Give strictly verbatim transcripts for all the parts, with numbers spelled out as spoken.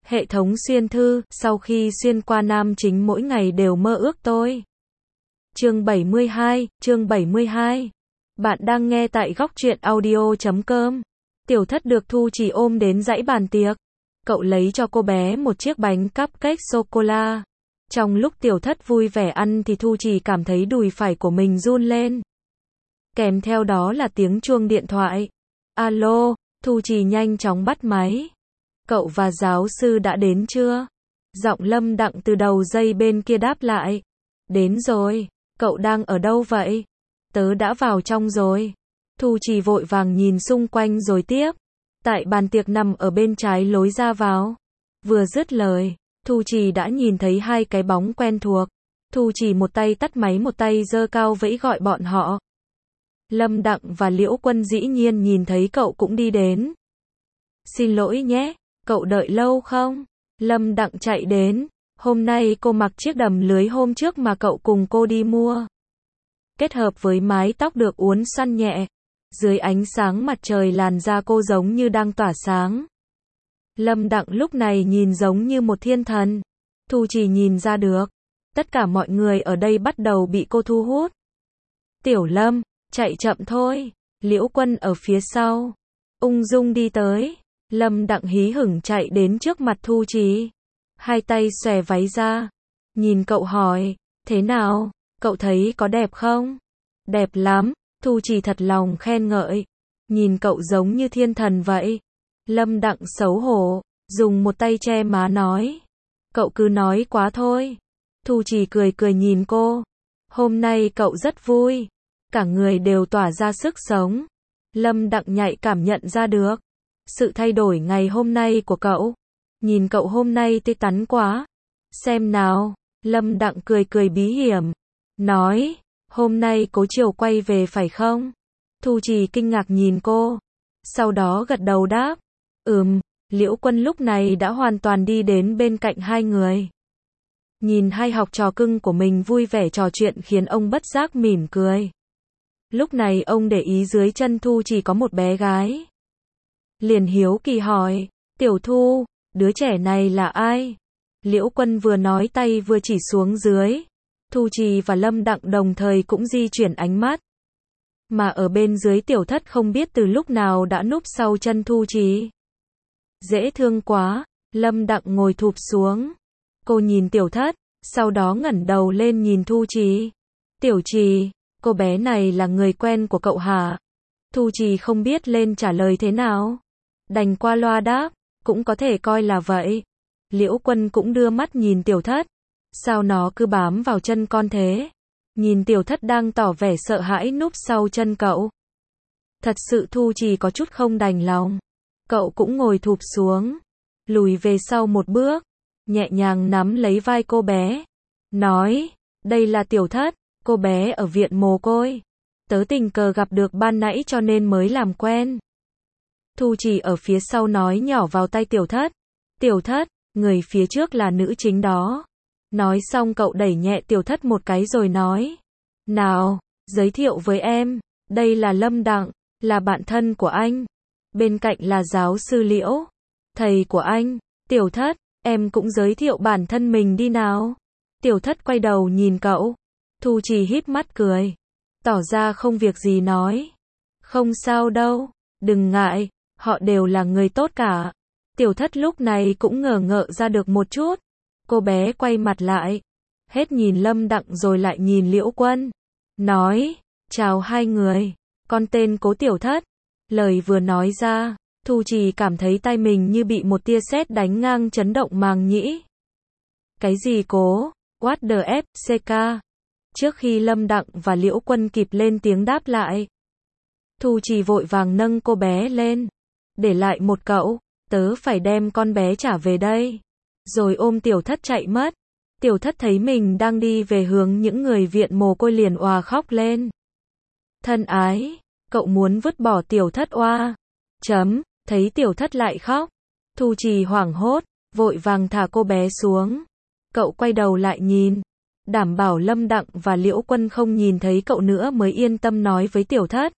Hệ thống xuyên thư, sau khi xuyên qua nam chính mỗi ngày đều mơ ước tôi. Chương bảy mươi hai, chương bảy mươi hai. Bạn đang nghe tại góc truyện audio chấm com. Tiểu Thất được Thu Chỉ ôm đến dãy bàn tiệc. Cậu lấy cho cô bé một chiếc bánh cupcake sô-cô-la. Trong lúc Tiểu Thất vui vẻ ăn thì Thu Chỉ cảm thấy đùi phải của mình run lên. Kèm theo đó là tiếng chuông điện thoại. Alo, Thu Chỉ nhanh chóng bắt máy. Cậu và giáo sư đã đến chưa? Giọng Lâm Đặng từ đầu dây bên kia đáp lại. Đến rồi, cậu đang ở đâu vậy? Tớ đã vào trong rồi. Thu Chỉ vội vàng nhìn xung quanh rồi tiếp. Tại bàn tiệc nằm ở bên trái lối ra vào. Vừa dứt lời, Thu Chỉ đã nhìn thấy hai cái bóng quen thuộc. Thu Chỉ một tay tắt máy một tay giơ cao vẫy gọi bọn họ. Lâm Đặng và Liễu Quân dĩ nhiên nhìn thấy cậu cũng đi đến. Xin lỗi nhé, cậu đợi lâu không? Lâm Đặng chạy đến. Hôm nay cô mặc chiếc đầm lưới hôm trước mà cậu cùng cô đi mua. Kết hợp với mái tóc được uốn xoăn nhẹ. Dưới ánh sáng mặt trời làn da cô giống như đang tỏa sáng. Lâm Đặng lúc này nhìn giống như một thiên thần. Thu Chỉ nhìn ra được. Tất cả mọi người ở đây bắt đầu bị cô thu hút. Tiểu Lâm, chạy chậm thôi. Liễu Quân ở phía sau. Ung dung đi tới. Lâm Đặng hí hửng chạy đến trước mặt Thu Chỉ. Hai tay xòe váy ra. Nhìn cậu hỏi. Thế nào? Cậu thấy có đẹp không? Đẹp lắm. Thu Chỉ thật lòng khen ngợi. Nhìn cậu giống như thiên thần vậy. Lâm Đặng xấu hổ. Dùng một tay che má nói. Cậu cứ nói quá thôi. Thu Chỉ cười cười nhìn cô. Hôm nay cậu rất vui. Cả người đều tỏa ra sức sống. Lâm Đặng nhạy cảm nhận ra được. Sự thay đổi ngày hôm nay của cậu. Nhìn cậu hôm nay tươi tắn quá. Xem nào. Lâm Đặng cười cười bí hiểm. Nói. Hôm nay Cố Chiều quay về phải không? Thu Chỉ kinh ngạc nhìn cô. Sau đó gật đầu đáp. Ừm. Liễu Quân lúc này đã hoàn toàn đi đến bên cạnh hai người. Nhìn hai học trò cưng của mình vui vẻ trò chuyện khiến ông bất giác mỉm cười. Lúc này ông để ý dưới chân Thu Chỉ có một bé gái. Liền hiếu kỳ hỏi. Tiểu Thu, đứa trẻ này là ai? Liễu Quân vừa nói tay vừa chỉ xuống dưới. Thu Chỉ và Lâm Đặng đồng thời cũng di chuyển ánh mắt. Mà ở bên dưới Tiểu Thất không biết từ lúc nào đã núp sau chân Thu Chỉ. Dễ thương quá. Lâm Đặng ngồi thụp xuống. Cô nhìn Tiểu Thất, sau đó ngẩng đầu lên nhìn Thu Chỉ. Tiểu Chỉ, cô bé này là người quen của cậu hả? Thu Chỉ không biết lên trả lời thế nào. Đành qua loa đáp, cũng có thể coi là vậy. Liễu Quân cũng đưa mắt nhìn Tiểu Thất. Sao nó cứ bám vào chân con thế? Nhìn Tiểu Thất đang tỏ vẻ sợ hãi núp sau chân cậu. Thật sự Thu Chỉ có chút không đành lòng. Cậu cũng ngồi thụp xuống. Lùi về sau một bước. Nhẹ nhàng nắm lấy vai cô bé. Nói, đây là Tiểu Thất, cô bé ở viện mồ côi. Tớ tình cờ gặp được ban nãy cho nên mới làm quen. Thu Chỉ ở phía sau nói nhỏ vào tay Tiểu Thất. Tiểu Thất, người phía trước là nữ chính đó. Nói xong cậu đẩy nhẹ Tiểu Thất một cái rồi nói. Nào, giới thiệu với em, đây là Lâm Đặng, là bạn thân của anh. Bên cạnh là giáo sư Liễu, thầy của anh. Tiểu Thất, em cũng giới thiệu bản thân mình đi nào. Tiểu Thất quay đầu nhìn cậu. Thu Chỉ híp mắt cười. Tỏ ra không việc gì nói. Không sao đâu, đừng ngại, họ đều là người tốt cả. Tiểu Thất lúc này cũng ngờ ngợ ra được một chút. Cô bé quay mặt lại. Hết nhìn Lâm Đặng rồi lại nhìn Liễu Quân. Nói, chào hai người, con tên Cố Tiểu Thất. Lời vừa nói ra, Thu Chỉ cảm thấy tay mình như bị một tia sét đánh ngang chấn động màng nhĩ. Cái gì Cố? What the f ck? Trước khi Lâm Đặng và Liễu Quân kịp lên tiếng đáp lại, Thu Chỉ vội vàng nâng cô bé lên. Để lại một cậu, tớ phải đem con bé trả về đây. Rồi ôm Tiểu Thất chạy mất. Tiểu Thất thấy mình đang đi về hướng những người viện mồ côi liền òa khóc lên. Thân ái, cậu muốn vứt bỏ Tiểu Thất oa. Chấm, thấy Tiểu Thất lại khóc. Thu Chỉ hoảng hốt, vội vàng thả cô bé xuống. Cậu quay đầu lại nhìn. Đảm bảo Lâm Đặng và Liễu Quân không nhìn thấy cậu nữa mới yên tâm nói với Tiểu Thất.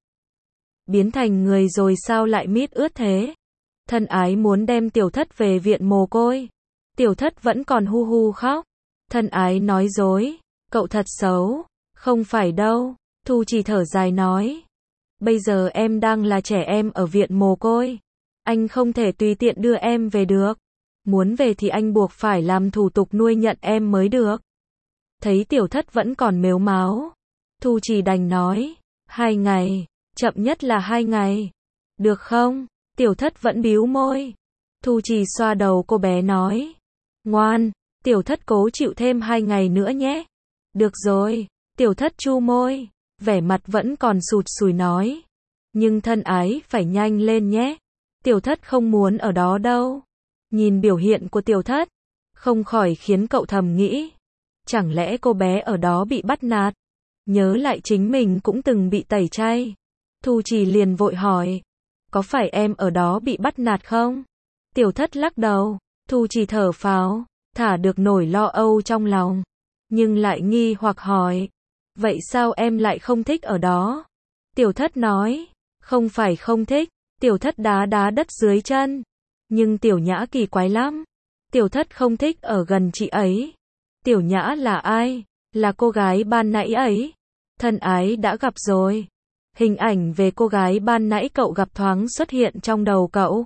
Biến thành người rồi sao lại mít ướt thế? Thân ái muốn đem Tiểu Thất về viện mồ côi. Tiểu thất vẫn còn hu hu khóc. Thân ái nói dối. Cậu thật xấu. Không phải đâu. Thu Trì thở dài nói. Bây giờ em đang là trẻ em ở viện mồ côi. Anh không thể tùy tiện đưa em về được. Muốn về thì anh buộc phải làm thủ tục nuôi nhận em mới được. Thấy tiểu thất vẫn còn mếu máo. Thu Trì đành nói. Hai ngày. Chậm nhất là hai ngày. Được không? Tiểu thất vẫn bĩu môi. Thu Trì xoa đầu cô bé nói. Ngoan. Tiểu thất cố chịu thêm hai ngày nữa nhé. Được rồi. Tiểu thất chu môi. Vẻ mặt vẫn còn sụt sùi nói. Nhưng thân ái phải nhanh lên nhé. Tiểu thất không muốn ở đó đâu. Nhìn biểu hiện của tiểu thất. Không khỏi khiến cậu thầm nghĩ. Chẳng lẽ cô bé ở đó bị bắt nạt? Nhớ lại chính mình cũng từng bị tẩy chay. Thu Trì liền vội hỏi. Có phải em ở đó bị bắt nạt không? Tiểu thất lắc đầu. Thu Trì thở phào. Thả được nỗi lo âu trong lòng. Nhưng lại nghi hoặc hỏi. Vậy sao em lại không thích ở đó? Tiểu thất nói. Không phải không thích. Tiểu thất đá đá đất dưới chân. Nhưng tiểu nhã kỳ quái lắm. Tiểu thất không thích ở gần chị ấy. Tiểu nhã là ai? Là cô gái ban nãy ấy. Thân ái đã gặp rồi. Hình ảnh về cô gái ban nãy cậu gặp thoáng xuất hiện trong đầu cậu.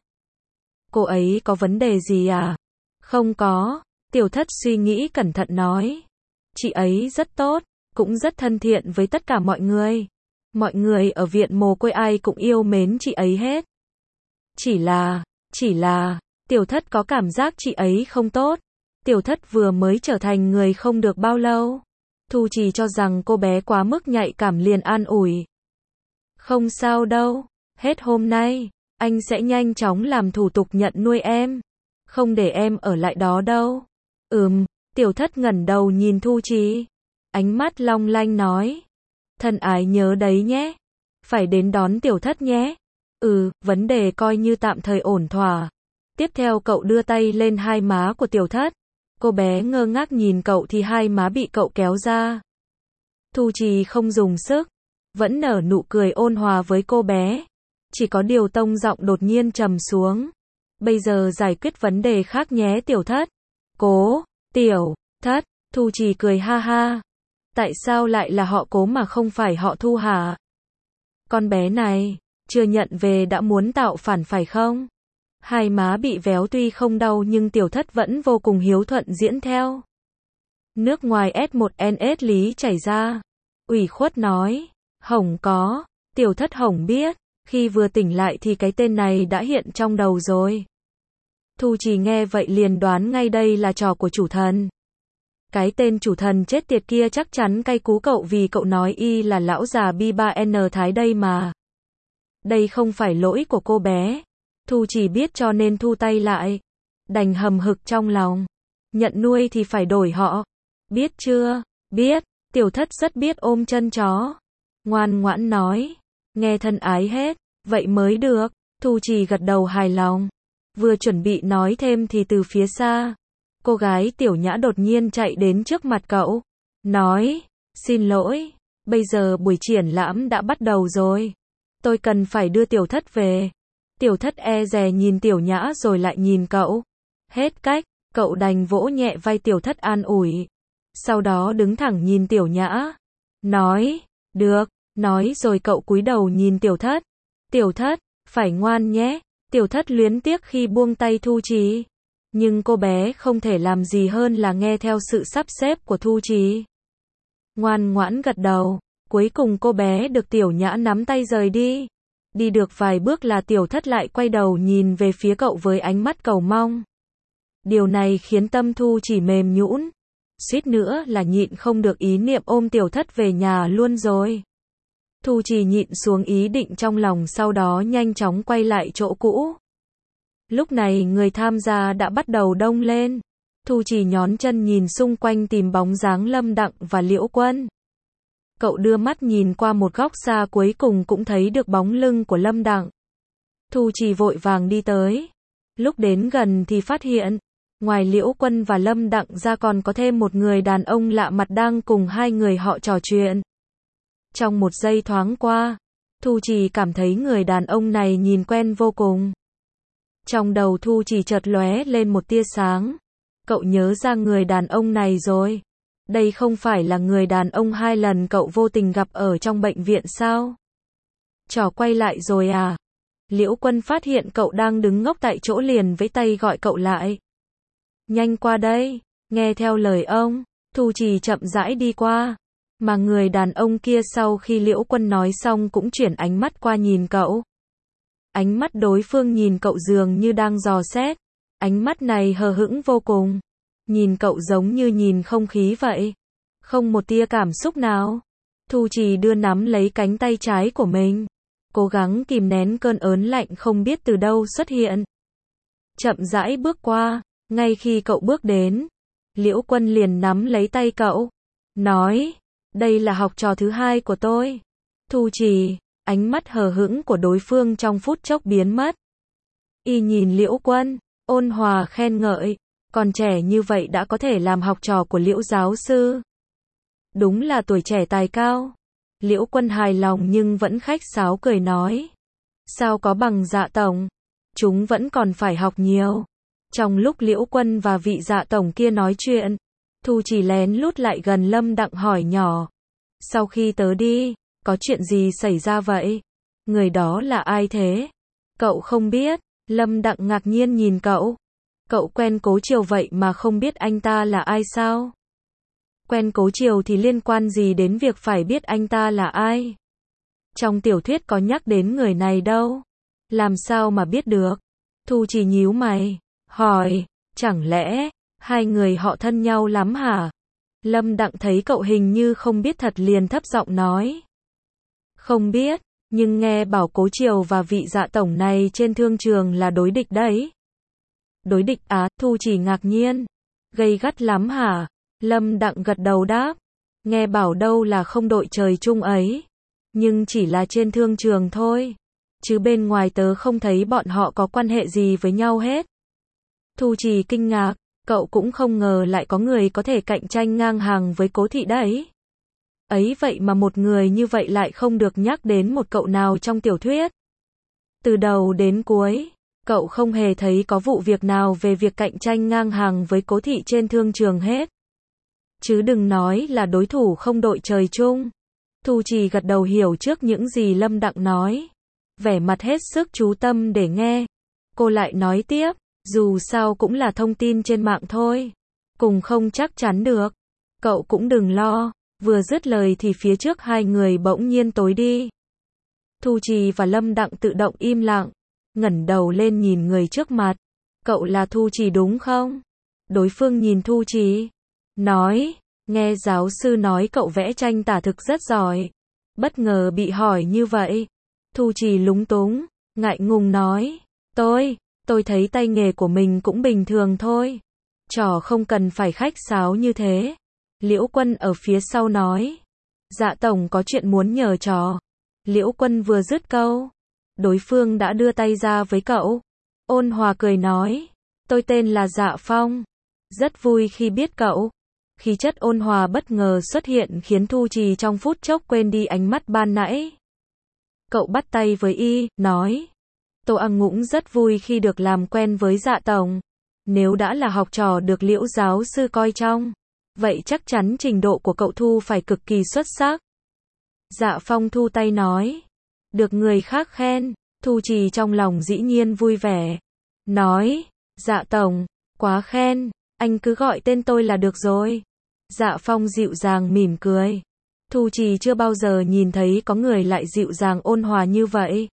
Cô ấy có vấn đề gì à? Không có. Tiểu thất suy nghĩ cẩn thận nói. Chị ấy rất tốt, cũng rất thân thiện với tất cả mọi người. Mọi người ở viện mồ côi ai cũng yêu mến chị ấy hết. Chỉ là, chỉ là, tiểu thất có cảm giác chị ấy không tốt. Tiểu thất vừa mới trở thành người không được bao lâu. Thu Trì cho rằng cô bé quá mức nhạy cảm liền an ủi. Không sao đâu, hết hôm nay, anh sẽ nhanh chóng làm thủ tục nhận nuôi em. Không để em ở lại đó đâu. Ừm, tiểu thất ngẩng đầu nhìn Thu Trì. Ánh mắt long lanh nói. Thân ái nhớ đấy nhé. Phải đến đón tiểu thất nhé. Ừ, vấn đề coi như tạm thời ổn thỏa. Tiếp theo cậu đưa tay lên hai má của tiểu thất. Cô bé ngơ ngác nhìn cậu thì hai má bị cậu kéo ra. Thu Trì không dùng sức. Vẫn nở nụ cười ôn hòa với cô bé. Chỉ có điều tông giọng đột nhiên trầm xuống. Bây giờ giải quyết vấn đề khác nhé tiểu thất. Cố, tiểu, thất, Thu Trì cười ha ha. Tại sao lại là họ Cố mà không phải họ Thu hả? Con bé này, chưa nhận về đã muốn tạo phản phải không? Hai má bị véo tuy không đau nhưng tiểu thất vẫn vô cùng hiếu thuận diễn theo. Nước ngoài S một N S lý chảy ra. Ủy khuất nói. Hổng có. Tiểu thất hổng biết. Khi vừa tỉnh lại thì cái tên này đã hiện trong đầu rồi. Thu Trì nghe vậy liền đoán ngay đây là trò của chủ thần. Cái tên chủ thần chết tiệt kia chắc chắn cay cú cậu vì cậu nói y là lão già bi ba N Thái đây mà. Đây không phải lỗi của cô bé. Thu Trì biết cho nên thu tay lại. Đành hầm hực trong lòng. Nhận nuôi thì phải đổi họ. Biết chưa? Biết. Tiểu thất rất biết ôm chân chó. Ngoan ngoãn nói. Nghe thân ái hết. Vậy mới được. Thu Trì gật đầu hài lòng. Vừa chuẩn bị nói thêm thì từ phía xa. Cô gái tiểu nhã đột nhiên chạy đến trước mặt cậu. Nói. Xin lỗi. Bây giờ buổi triển lãm đã bắt đầu rồi. Tôi cần phải đưa tiểu thất về. Tiểu thất e dè nhìn tiểu nhã rồi lại nhìn cậu. Hết cách. Cậu đành vỗ nhẹ vai tiểu thất an ủi. Sau đó đứng thẳng nhìn tiểu nhã. Nói. Được. Nói rồi cậu cúi đầu nhìn tiểu thất. Tiểu thất. Phải ngoan nhé. Tiểu thất luyến tiếc khi buông tay Thu Trì. Nhưng cô bé không thể làm gì hơn là nghe theo sự sắp xếp của Thu Trì. Ngoan ngoãn gật đầu. Cuối cùng cô bé được tiểu nhã nắm tay rời đi. Đi được vài bước là tiểu thất lại quay đầu nhìn về phía cậu với ánh mắt cầu mong. Điều này khiến tâm Thu Trì mềm nhũn. Suýt nữa là nhịn không được ý niệm ôm tiểu thất về nhà luôn rồi. Thu Trì nhịn xuống ý định trong lòng sau đó nhanh chóng quay lại chỗ cũ. Lúc này người tham gia đã bắt đầu đông lên. Thu Trì nhón chân nhìn xung quanh tìm bóng dáng Lâm Đặng và Liễu Quân. Cậu đưa mắt nhìn qua một góc xa cuối cùng cũng thấy được bóng lưng của Lâm Đặng. Thu Trì vội vàng đi tới. Lúc đến gần thì phát hiện, ngoài Liễu Quân và Lâm Đặng ra còn có thêm một người đàn ông lạ mặt đang cùng hai người họ trò chuyện. Trong một giây thoáng qua, Thu Trì cảm thấy người đàn ông này nhìn quen vô cùng. Trong đầu Thu Trì chợt lóe lên một tia sáng. Cậu nhớ ra người đàn ông này rồi. Đây không phải là người đàn ông hai lần cậu vô tình gặp ở trong bệnh viện sao? Trò quay lại rồi à? Liễu Quân phát hiện cậu đang đứng ngốc tại chỗ liền vẫy tay gọi cậu lại. Nhanh qua đây, nghe theo lời ông. Thu Trì chậm rãi đi qua. Mà người đàn ông kia sau khi Liễu Quân nói xong cũng chuyển ánh mắt qua nhìn cậu. Ánh mắt đối phương nhìn cậu dường như đang dò xét. Ánh mắt này hờ hững vô cùng. Nhìn cậu giống như nhìn không khí vậy. Không một tia cảm xúc nào. Thu Trì đưa nắm lấy cánh tay trái của mình. Cố gắng kìm nén cơn ớn lạnh không biết từ đâu xuất hiện. Chậm rãi bước qua. Ngay khi cậu bước đến, Liễu Quân liền nắm lấy tay cậu. Nói, đây là học trò thứ hai của tôi. Thu Trì, ánh mắt hờ hững của đối phương trong phút chốc biến mất. Y nhìn Liễu Quân, ôn hòa khen ngợi. Còn trẻ như vậy đã có thể làm học trò của Liễu giáo sư. Đúng là tuổi trẻ tài cao. Liễu Quân hài lòng nhưng vẫn khách sáo cười nói. Sao có bằng Dạ tổng? Chúng vẫn còn phải học nhiều. Trong lúc Liễu Quân và vị Dạ tổng kia nói chuyện, Thu Trì lén lút lại gần Lâm Đặng hỏi nhỏ. Sau khi tớ đi, có chuyện gì xảy ra vậy? Người đó là ai thế? Cậu không biết. Lâm Đặng ngạc nhiên nhìn cậu. Cậu quen Cố Triều vậy mà không biết anh ta là ai sao? Quen Cố Triều thì liên quan gì đến việc phải biết anh ta là ai? Trong tiểu thuyết có nhắc đến người này đâu. Làm sao mà biết được? Thu Trì nhíu mày, hỏi, chẳng lẽ hai người họ thân nhau lắm hả? Lâm Đặng thấy cậu hình như không biết thật liền thấp giọng nói. Không biết, nhưng nghe bảo Cố Triều và vị Dạ tổng này trên thương trường là đối địch đấy. Đối địch á? Thu Trì ngạc nhiên. Gay gắt lắm hả? Lâm Đặng gật đầu đáp. Nghe bảo đâu là không đội trời chung ấy. Nhưng chỉ là trên thương trường thôi. Chứ bên ngoài tớ không thấy bọn họ có quan hệ gì với nhau hết. Thu Trì kinh ngạc. Cậu cũng không ngờ lại có người có thể cạnh tranh ngang hàng với Cố thị đấy. Ấy vậy mà một người như vậy lại không được nhắc đến một cậu nào trong tiểu thuyết. Từ đầu đến cuối, cậu không hề thấy có vụ việc nào về việc cạnh tranh ngang hàng với Cố thị trên thương trường hết. Chứ đừng nói là đối thủ không đội trời chung. Thu Trì gật đầu hiểu trước những gì Lâm Đặng nói. Vẻ mặt hết sức chú tâm để nghe. Cô lại nói tiếp, dù sao cũng là thông tin trên mạng thôi. Cùng không chắc chắn được. Cậu cũng đừng lo. Vừa dứt lời thì phía trước hai người bỗng nhiên tối đi. Thu Trì và Lâm Đặng tự động im lặng. Ngẩng đầu lên nhìn người trước mặt. Cậu là Thu Trì đúng không? Đối phương nhìn Thu Trì. Nói, nghe giáo sư nói cậu vẽ tranh tả thực rất giỏi. Bất ngờ bị hỏi như vậy. Thu Trì lúng túng, ngại ngùng nói. Tôi, tôi thấy tay nghề của mình cũng bình thường thôi. Trò không cần phải khách sáo như thế. Liễu Quân ở phía sau nói. Dạ tổng có chuyện muốn nhờ trò. Liễu Quân vừa dứt câu. Đối phương đã đưa tay ra với cậu. Ôn hòa cười nói. Tôi tên là Dạ Phong. Rất vui khi biết cậu. Khí chất ôn hòa bất ngờ xuất hiện khiến Thu Trì trong phút chốc quên đi ánh mắt ban nãy. Cậu bắt tay với y, nói. Tô Ăng Ngũng rất vui khi được làm quen với Dạ tổng. Nếu đã là học trò được Liễu giáo sư coi trọng, vậy chắc chắn trình độ của cậu Thu phải cực kỳ xuất sắc. Dạ Phong thu tay nói. Được người khác khen, Thu Trì trong lòng dĩ nhiên vui vẻ. Nói, Dạ tổng, quá khen, anh cứ gọi tên tôi là được rồi. Dạ Phong dịu dàng mỉm cười. Thu Trì chưa bao giờ nhìn thấy có người lại dịu dàng ôn hòa như vậy.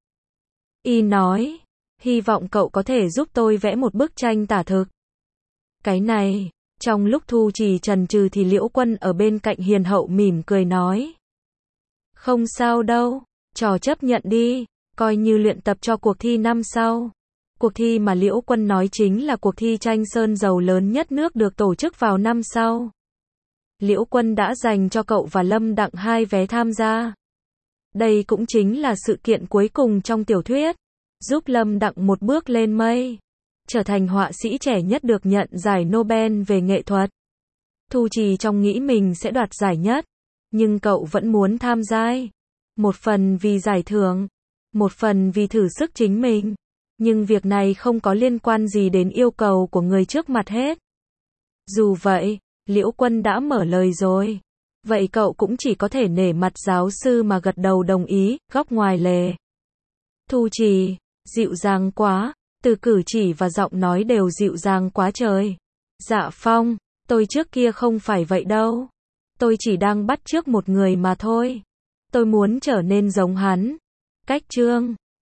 Y nói, hy vọng cậu có thể giúp tôi vẽ một bức tranh tả thực. Cái này, trong lúc Thu Trì chần chừ thì Liễu Quân ở bên cạnh hiền hậu mỉm cười nói. Không sao đâu, trò chấp nhận đi, coi như luyện tập cho cuộc thi năm sau. Cuộc thi mà Liễu Quân nói chính là cuộc thi tranh sơn dầu lớn nhất nước được tổ chức vào năm sau. Liễu Quân đã dành cho cậu và Lâm Đặng hai vé tham gia. Đây cũng chính là sự kiện cuối cùng trong tiểu thuyết, giúp Lâm Đặng một bước lên mây, trở thành họa sĩ trẻ nhất được nhận giải Nobel về nghệ thuật. Thu Trì trong nghĩ mình sẽ đoạt giải nhất, nhưng cậu vẫn muốn tham gia. Một phần vì giải thưởng, một phần vì thử sức chính mình. Nhưng việc này không có liên quan gì đến yêu cầu của người trước mặt hết. Dù vậy, Liễu Quân đã mở lời rồi. Vậy cậu cũng chỉ có thể nể mặt giáo sư mà gật đầu đồng ý, góc ngoài lề. Thu Trì, dịu dàng quá, từ cử chỉ và giọng nói đều dịu dàng quá trời. Dạ Phong, tôi trước kia không phải vậy đâu. Tôi chỉ đang bắt chước một người mà thôi. Tôi muốn trở nên giống hắn. Cách Trương,